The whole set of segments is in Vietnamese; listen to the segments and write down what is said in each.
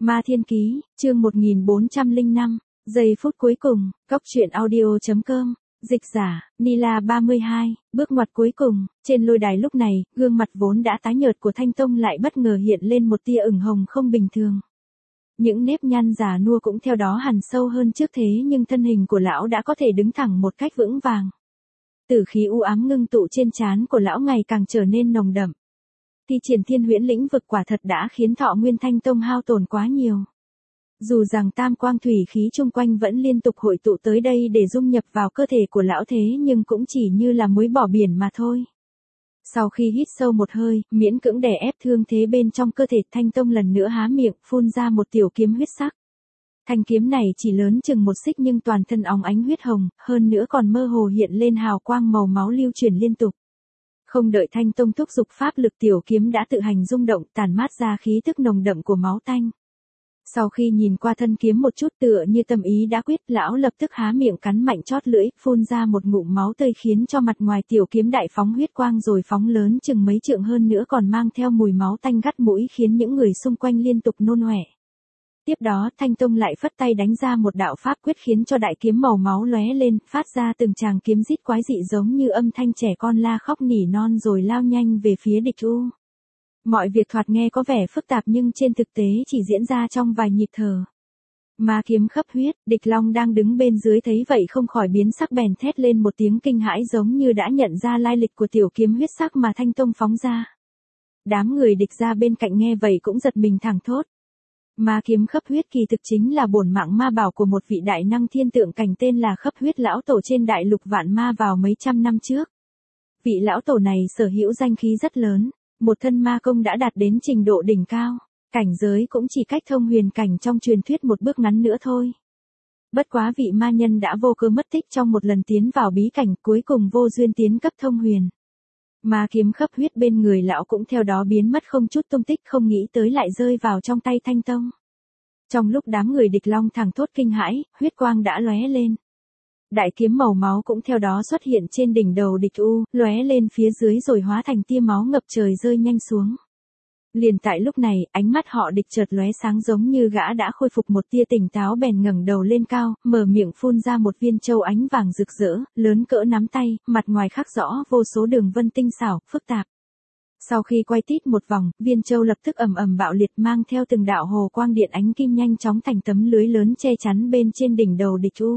Ma Thiên Ký, chương 1405, giây phút cuối cùng, Cóc truyện audio.com, dịch giả, Nila 32, bước ngoặt cuối cùng, trên lôi đài lúc này, gương mặt vốn đã tái nhợt của Thanh Tông lại bất ngờ hiện lên một tia ửng hồng không bình thường. Những nếp nhăn già nua cũng theo đó hằn sâu hơn trước thế nhưng thân hình của lão đã có thể đứng thẳng một cách vững vàng. Tử khí u ám ngưng tụ trên trán của lão ngày càng trở nên nồng đậm. Thi triển thiên huyễn lĩnh vực quả thật đã khiến thọ nguyên Thanh Tông hao tổn quá nhiều. Dù rằng tam quang thủy khí chung quanh vẫn liên tục hội tụ tới đây để dung nhập vào cơ thể của lão thế nhưng cũng chỉ như là muối bỏ biển mà thôi. Sau khi hít sâu một hơi, miễn cưỡng đè ép thương thế bên trong cơ thể, Thanh Tông lần nữa há miệng, phun ra một tiểu kiếm huyết sắc. Thanh kiếm này chỉ lớn chừng một xích nhưng toàn thân óng ánh huyết hồng, hơn nữa còn mơ hồ hiện lên hào quang màu máu lưu chuyển liên tục. Không đợi Thanh Tông thúc giục pháp lực, tiểu kiếm đã tự hành rung động, tản mát ra khí tức nồng đậm của máu tanh. Sau khi nhìn qua thân kiếm một chút tựa như tâm ý đã quyết, lão lập tức há miệng cắn mạnh chót lưỡi, phun ra một ngụm máu tươi khiến cho mặt ngoài tiểu kiếm đại phóng huyết quang rồi phóng lớn chừng mấy trượng, hơn nữa còn mang theo mùi máu tanh gắt mũi khiến những người xung quanh liên tục nôn ọe. Tiếp đó Thanh Tông lại phất tay đánh ra một đạo pháp quyết khiến cho đại kiếm màu máu lóe lên, phát ra từng tràng kiếm rít quái dị giống như âm thanh trẻ con la khóc nỉ non rồi lao nhanh về phía địch u. Mọi việc thoạt nghe có vẻ phức tạp nhưng trên thực tế chỉ diễn ra trong vài nhịp thở. Ma kiếm khắp huyết, Địch Long đang đứng bên dưới thấy vậy không khỏi biến sắc, bèn thét lên một tiếng kinh hãi giống như đã nhận ra lai lịch của tiểu kiếm huyết sắc mà Thanh Tông phóng ra. Đám người Địch ra bên cạnh nghe vậy cũng giật mình thẳng thốt. Ma kiếm khắp huyết kỳ thực chính là bổn mạng ma bảo của một vị đại năng thiên tượng cảnh tên là Khắp Huyết lão tổ trên đại lục vạn ma vào mấy trăm năm trước. Vị lão tổ này sở hữu danh khí rất lớn, một thân ma công đã đạt đến trình độ đỉnh cao, cảnh giới cũng chỉ cách thông huyền cảnh trong truyền thuyết một bước ngắn nữa thôi. Bất quá vị ma nhân đã vô cớ mất tích trong một lần tiến vào bí cảnh, cuối cùng vô duyên tiến cấp thông huyền. Ma kiếm khắp huyết bên người lão cũng theo đó biến mất không chút tung tích, không nghĩ tới lại rơi vào trong tay Thanh Tông. Trong lúc đám người Địch Long thẳng thốt kinh hãi, huyết quang đã lóe lên. Đại kiếm màu máu cũng theo đó xuất hiện trên đỉnh đầu Địch U, lóe lên phía dưới rồi hóa thành tia máu ngập trời rơi nhanh xuống. Liền tại lúc này, ánh mắt họ Địch chợt lóe sáng giống như gã đã khôi phục một tia tỉnh táo, bèn ngẩng đầu lên cao, mở miệng phun ra một viên châu ánh vàng rực rỡ, lớn cỡ nắm tay, mặt ngoài khắc rõ vô số đường vân tinh xảo, phức tạp. Sau khi quay tít một vòng, viên châu lập tức ầm ầm bạo liệt, mang theo từng đạo hồ quang điện ánh kim nhanh chóng thành tấm lưới lớn che chắn bên trên đỉnh đầu Địch U.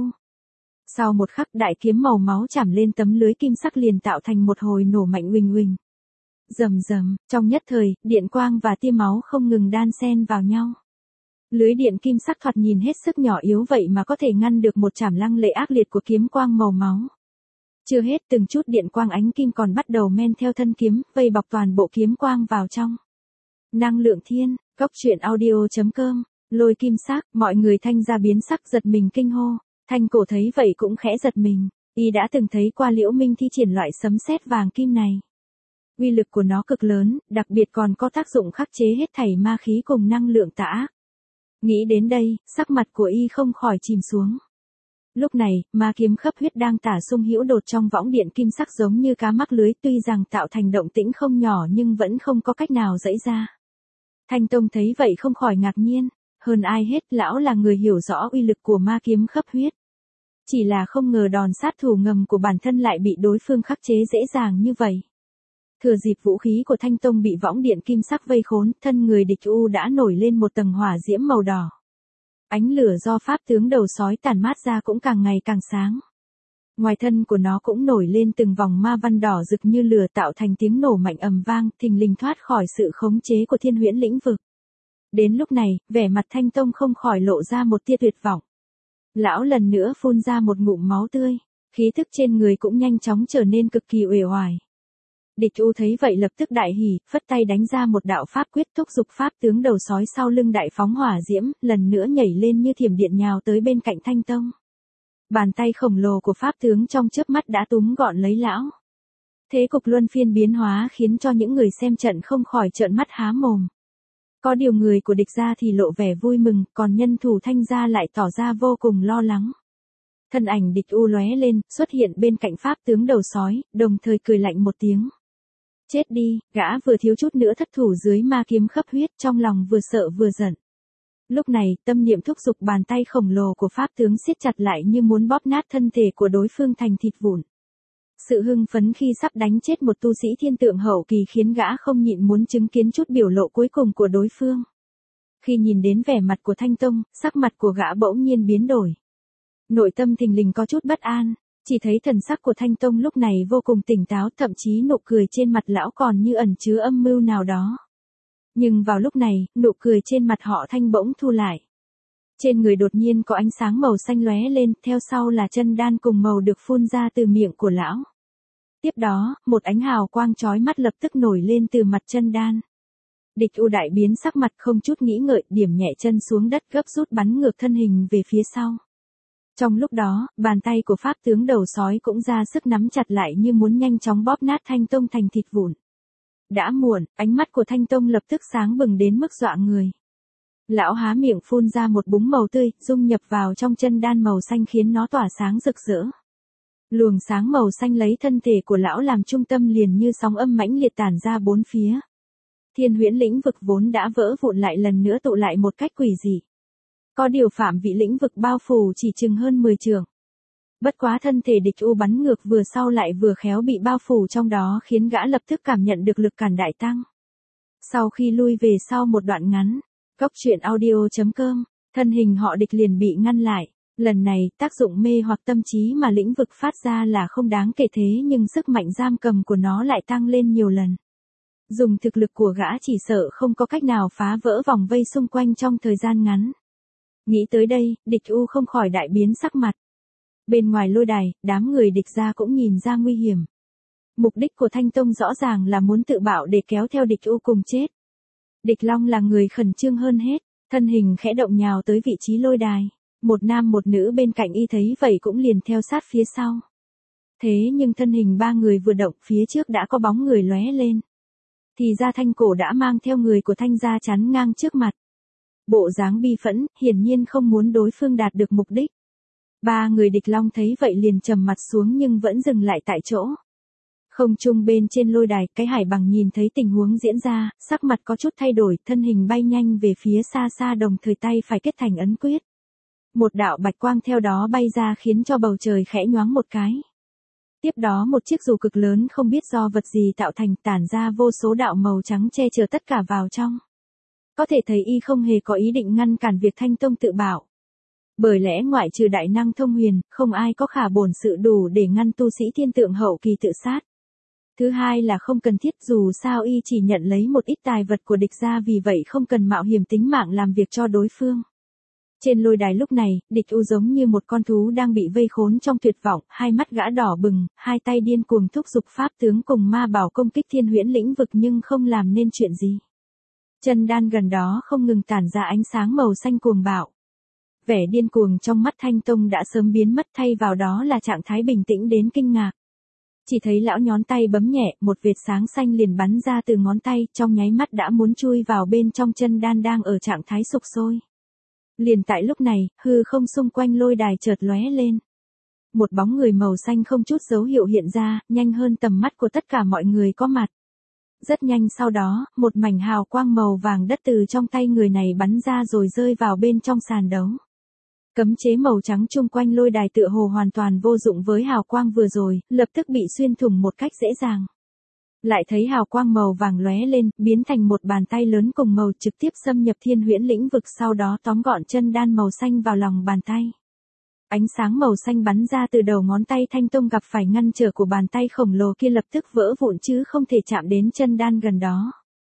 Sau một khắc, đại kiếm màu máu chạm lên tấm lưới kim sắc liền tạo thành một hồi nổ mạnh uỳnh uỳnh. Rầm rầm, trong nhất thời, điện quang và tia máu không ngừng đan xen vào nhau. Lưới điện kim sắc thoạt nhìn hết sức nhỏ yếu vậy mà có thể ngăn được một chảm lăng lệ ác liệt của kiếm quang màu máu. Chưa hết, từng chút điện quang ánh kim còn bắt đầu men theo thân kiếm, vây bọc toàn bộ kiếm quang vào trong. Năng lượng thiên, Cóc truyện audio.com, lôi kim sắc, mọi người Thanh ra biến sắc giật mình kinh hô. Thanh Cổ thấy vậy cũng khẽ giật mình, y đã từng thấy qua Liễu Minh thi triển loại sấm sét vàng kim này. Uy lực của nó cực lớn, đặc biệt còn có tác dụng khắc chế hết thảy ma khí cùng năng lượng tà ác. Nghĩ đến đây, sắc mặt của y không khỏi chìm xuống. Lúc này, ma kiếm khắp huyết đang tả sung hữu đột trong võng điện kim sắc giống như cá mắc lưới, tuy rằng tạo thành động tĩnh không nhỏ nhưng vẫn không có cách nào giãy ra. Thanh Tông thấy vậy không khỏi ngạc nhiên, hơn ai hết lão là người hiểu rõ uy lực của ma kiếm khắp huyết. Chỉ là không ngờ đòn sát thủ ngầm của bản thân lại bị đối phương khắc chế dễ dàng như vậy. Thừa dịp vũ khí của Thanh Tông bị võng điện kim sắc vây khốn, thân người Địch U đã nổi lên một tầng hỏa diễm màu đỏ. Ánh lửa do pháp tướng đầu sói tản mát ra cũng càng ngày càng sáng. Ngoài thân của nó cũng nổi lên từng vòng ma văn đỏ rực như lửa, tạo thành tiếng nổ mạnh ầm vang, thình lình thoát khỏi sự khống chế của thiên huyễn lĩnh vực. Đến lúc này, vẻ mặt Thanh Tông không khỏi lộ ra một tia tuyệt vọng. Lão lần nữa phun ra một ngụm máu tươi, khí thức trên người cũng nhanh chóng trở nên cực kỳ uể oải. Địch U thấy vậy lập tức đại hỉ, phất tay đánh ra một đạo pháp quyết, thúc giục pháp tướng đầu sói sau lưng đại phóng hỏa diễm, lần nữa nhảy lên như thiểm điện nhào tới bên cạnh Thanh Tông. Bàn tay khổng lồ của pháp tướng trong chớp mắt đã túm gọn lấy lão. Thế cục luân phiên biến hóa khiến cho những người xem trận không khỏi trợn mắt há mồm. Có điều người của Địch gia thì lộ vẻ vui mừng, còn nhân thủ Thanh gia lại tỏ ra vô cùng lo lắng. Thân ảnh Địch U lóe lên, xuất hiện bên cạnh pháp tướng đầu sói, đồng thời cười lạnh một tiếng. Chết đi, gã vừa thiếu chút nữa thất thủ dưới ma kiếm khắp huyết, trong lòng vừa sợ vừa giận. Lúc này, tâm niệm thúc giục bàn tay khổng lồ của pháp tướng siết chặt lại như muốn bóp nát thân thể của đối phương thành thịt vụn. Sự hưng phấn khi sắp đánh chết một tu sĩ thiên tượng hậu kỳ khiến gã không nhịn muốn chứng kiến chút biểu lộ cuối cùng của đối phương. Khi nhìn đến vẻ mặt của Thanh Tông, sắc mặt của gã bỗng nhiên biến đổi. Nội tâm thình lình có chút bất an, chỉ thấy thần sắc của Thanh Tông lúc này vô cùng tỉnh táo, thậm chí nụ cười trên mặt lão còn như ẩn chứa âm mưu nào đó. Nhưng vào lúc này, nụ cười trên mặt họ Thanh bỗng thu lại. Trên người đột nhiên có ánh sáng màu xanh lóe lên, theo sau là chân đan cùng màu được phun ra từ miệng của lão. Tiếp đó, một ánh hào quang chói mắt lập tức nổi lên từ mặt chân đan. Địch U đại biến sắc mặt không chút nghĩ ngợi, điểm nhẹ chân xuống đất gấp rút bắn ngược thân hình về phía sau. Trong lúc đó, bàn tay của pháp tướng đầu sói cũng ra sức nắm chặt lại như muốn nhanh chóng bóp nát Thanh Tông thành thịt vụn. Đã muộn, ánh mắt của Thanh Tông lập tức sáng bừng đến mức dọa người. Lão há miệng phun ra một búng màu tươi, dung nhập vào trong chân đan màu xanh khiến nó tỏa sáng rực rỡ. Luồng sáng màu xanh lấy thân thể của lão làm trung tâm liền như sóng âm mãnh liệt tản ra bốn phía. Thiên huyễn lĩnh vực vốn đã vỡ vụn lại lần nữa tụ lại một cách quỷ dị. Có điều phạm vị lĩnh vực bao phủ chỉ chừng hơn 10 trượng. Bất quá thân thể địch U bắn ngược vừa sau lại vừa khéo bị bao phủ trong đó khiến gã lập tức cảm nhận được lực cản đại tăng. Sau khi lui về sau một đoạn ngắn, Cốc truyện audio.com, thân hình họ địch liền bị ngăn lại. Lần này, tác dụng mê hoặc tâm trí mà lĩnh vực phát ra là không đáng kể thế nhưng sức mạnh giam cầm của nó lại tăng lên nhiều lần. Dùng thực lực của gã chỉ sợ không có cách nào phá vỡ vòng vây xung quanh trong thời gian ngắn. Nghĩ tới đây, địch U không khỏi đại biến sắc mặt. Bên ngoài lôi đài, đám người địch gia cũng nhìn ra nguy hiểm. Mục đích của Thanh Tông rõ ràng là muốn tự bạo để kéo theo địch U cùng chết. Địch Long là người khẩn trương hơn hết, thân hình khẽ động nhào tới vị trí lôi đài. Một nam một nữ bên cạnh y thấy vậy cũng liền theo sát phía sau. Thế nhưng thân hình ba người vừa động phía trước đã có bóng người lóe lên. Thì ra Thanh Cổ đã mang theo người của Thanh gia chắn ngang trước mặt. Bộ dáng bi phẫn, hiển nhiên không muốn đối phương đạt được mục đích. Ba người địch Long thấy vậy liền trầm mặt xuống nhưng vẫn dừng lại tại chỗ. Không trung bên trên lôi đài, cái Hải Bằng nhìn thấy tình huống diễn ra, sắc mặt có chút thay đổi, thân hình bay nhanh về phía xa xa đồng thời tay phải kết thành ấn quyết. Một đạo bạch quang theo đó bay ra khiến cho bầu trời khẽ nhoáng một cái. Tiếp đó một chiếc dù cực lớn không biết do vật gì tạo thành tản ra vô số đạo màu trắng che chở tất cả vào trong. Có thể thấy y không hề có ý định ngăn cản việc Thanh Tông tự bạo. Bởi lẽ ngoại trừ đại năng thông huyền, không ai có khả bổn sự đủ để ngăn tu sĩ thiên tượng hậu kỳ tự sát. Thứ hai là không cần thiết, dù sao y chỉ nhận lấy một ít tài vật của địch gia, vì vậy không cần mạo hiểm tính mạng làm việc cho đối phương. Trên lôi đài lúc này, địch U giống như một con thú đang bị vây khốn trong tuyệt vọng, hai mắt gã đỏ bừng, hai tay điên cuồng thúc giục pháp tướng cùng ma bảo công kích thiên huyễn lĩnh vực nhưng không làm nên chuyện gì. Chân đan gần đó không ngừng tản ra ánh sáng màu xanh cuồng bạo. Vẻ điên cuồng trong mắt Thanh Tông đã sớm biến mất, thay vào đó là trạng thái bình tĩnh đến kinh ngạc. Chỉ thấy lão nhón tay bấm nhẹ, một vệt sáng xanh liền bắn ra từ ngón tay, trong nháy mắt đã muốn chui vào bên trong chân đan đang ở trạng thái sục sôi. Liền tại lúc này, hư không xung quanh lôi đài chợt lóe lên. Một bóng người màu xanh không chút dấu hiệu hiện ra, nhanh hơn tầm mắt của tất cả mọi người có mặt. Rất nhanh sau đó, một mảnh hào quang màu vàng đất từ trong tay người này bắn ra rồi rơi vào bên trong sàn đấu. Cấm chế màu trắng chung quanh lôi đài tựa hồ hoàn toàn vô dụng với hào quang vừa rồi, lập tức bị xuyên thủng một cách dễ dàng. Lại thấy hào quang màu vàng lóe lên, biến thành một bàn tay lớn cùng màu trực tiếp xâm nhập thiên huyễn lĩnh vực, sau đó tóm gọn chân đan màu xanh vào lòng bàn tay. Ánh sáng màu xanh bắn ra từ đầu ngón tay Thanh Tông gặp phải ngăn trở của bàn tay khổng lồ kia lập tức vỡ vụn chứ không thể chạm đến chân đan gần đó.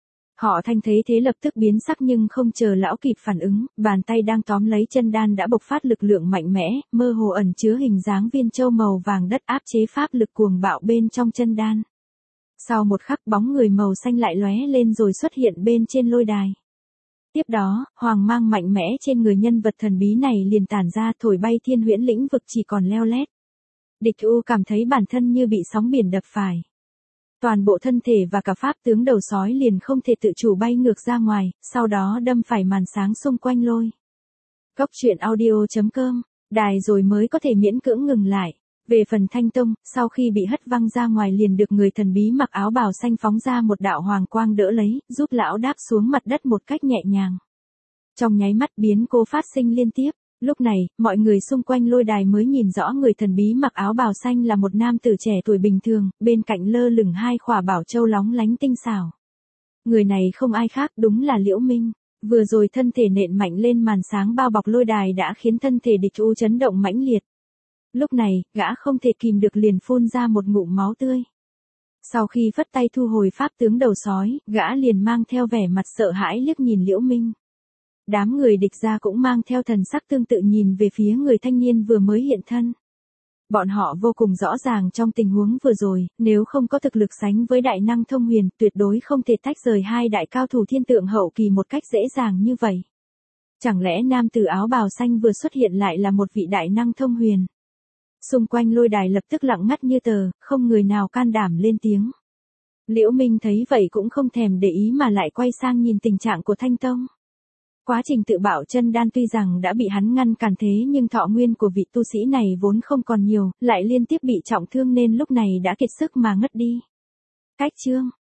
Họ Thanh thấy thế lập tức biến sắc nhưng không chờ lão kịp phản ứng, bàn tay đang tóm lấy chân đan đã bộc phát lực lượng mạnh mẽ, mơ hồ ẩn chứa hình dáng viên châu màu vàng đất áp chế pháp lực cuồng bạo bên trong chân đan. Sau một khắc bóng người màu xanh lại lóe lên rồi xuất hiện bên trên lôi đài. Tiếp đó, hoàng mang mạnh mẽ trên người nhân vật thần bí này liền tản ra thổi bay thiên huyễn lĩnh vực chỉ còn leo lét. Địch U cảm thấy bản thân như bị sóng biển đập phải. Toàn bộ thân thể và cả pháp tướng đầu sói liền không thể tự chủ bay ngược ra ngoài, sau đó đâm phải màn sáng xung quanh lôi. Cốc truyện audio.com, đài rồi mới có thể miễn cưỡng ngừng lại. Về phần Thanh Tông, sau khi bị hất văng ra ngoài liền được người thần bí mặc áo bào xanh phóng ra một đạo hoàng quang đỡ lấy, giúp lão đáp xuống mặt đất một cách nhẹ nhàng. Trong nháy mắt biến cố phát sinh liên tiếp. Lúc này, mọi người xung quanh lôi đài mới nhìn rõ người thần bí mặc áo bào xanh là một nam tử trẻ tuổi bình thường, bên cạnh lơ lửng hai khỏa bảo châu lóng lánh tinh xảo. Người này không ai khác, đúng là Liễu Minh. Vừa rồi thân thể nện mạnh lên màn sáng bao bọc lôi đài đã khiến thân thể địch U chấn động mãnh liệt. Lúc này, gã không thể kìm được liền phun ra một ngụm máu tươi. Sau khi phất tay thu hồi pháp tướng đầu sói, gã liền mang theo vẻ mặt sợ hãi liếc nhìn Liễu Minh. Đám người địch ra cũng mang theo thần sắc tương tự nhìn về phía người thanh niên vừa mới hiện thân. Bọn họ vô cùng rõ ràng trong tình huống vừa rồi, nếu không có thực lực sánh với đại năng thông huyền, tuyệt đối không thể tách rời hai đại cao thủ thiên tượng hậu kỳ một cách dễ dàng như vậy. Chẳng lẽ nam tử áo bào xanh vừa xuất hiện lại là một vị đại năng thông huyền? Xung quanh lôi đài lập tức lặng ngắt như tờ, không người nào can đảm lên tiếng. Liễu Minh thấy vậy cũng không thèm để ý mà lại quay sang nhìn tình trạng của Thanh Tông. Quá trình tự bạo chân đan tuy rằng đã bị hắn ngăn cản thế nhưng thọ nguyên của vị tu sĩ này vốn không còn nhiều, lại liên tiếp bị trọng thương nên lúc này đã kiệt sức mà ngất đi. Cách chương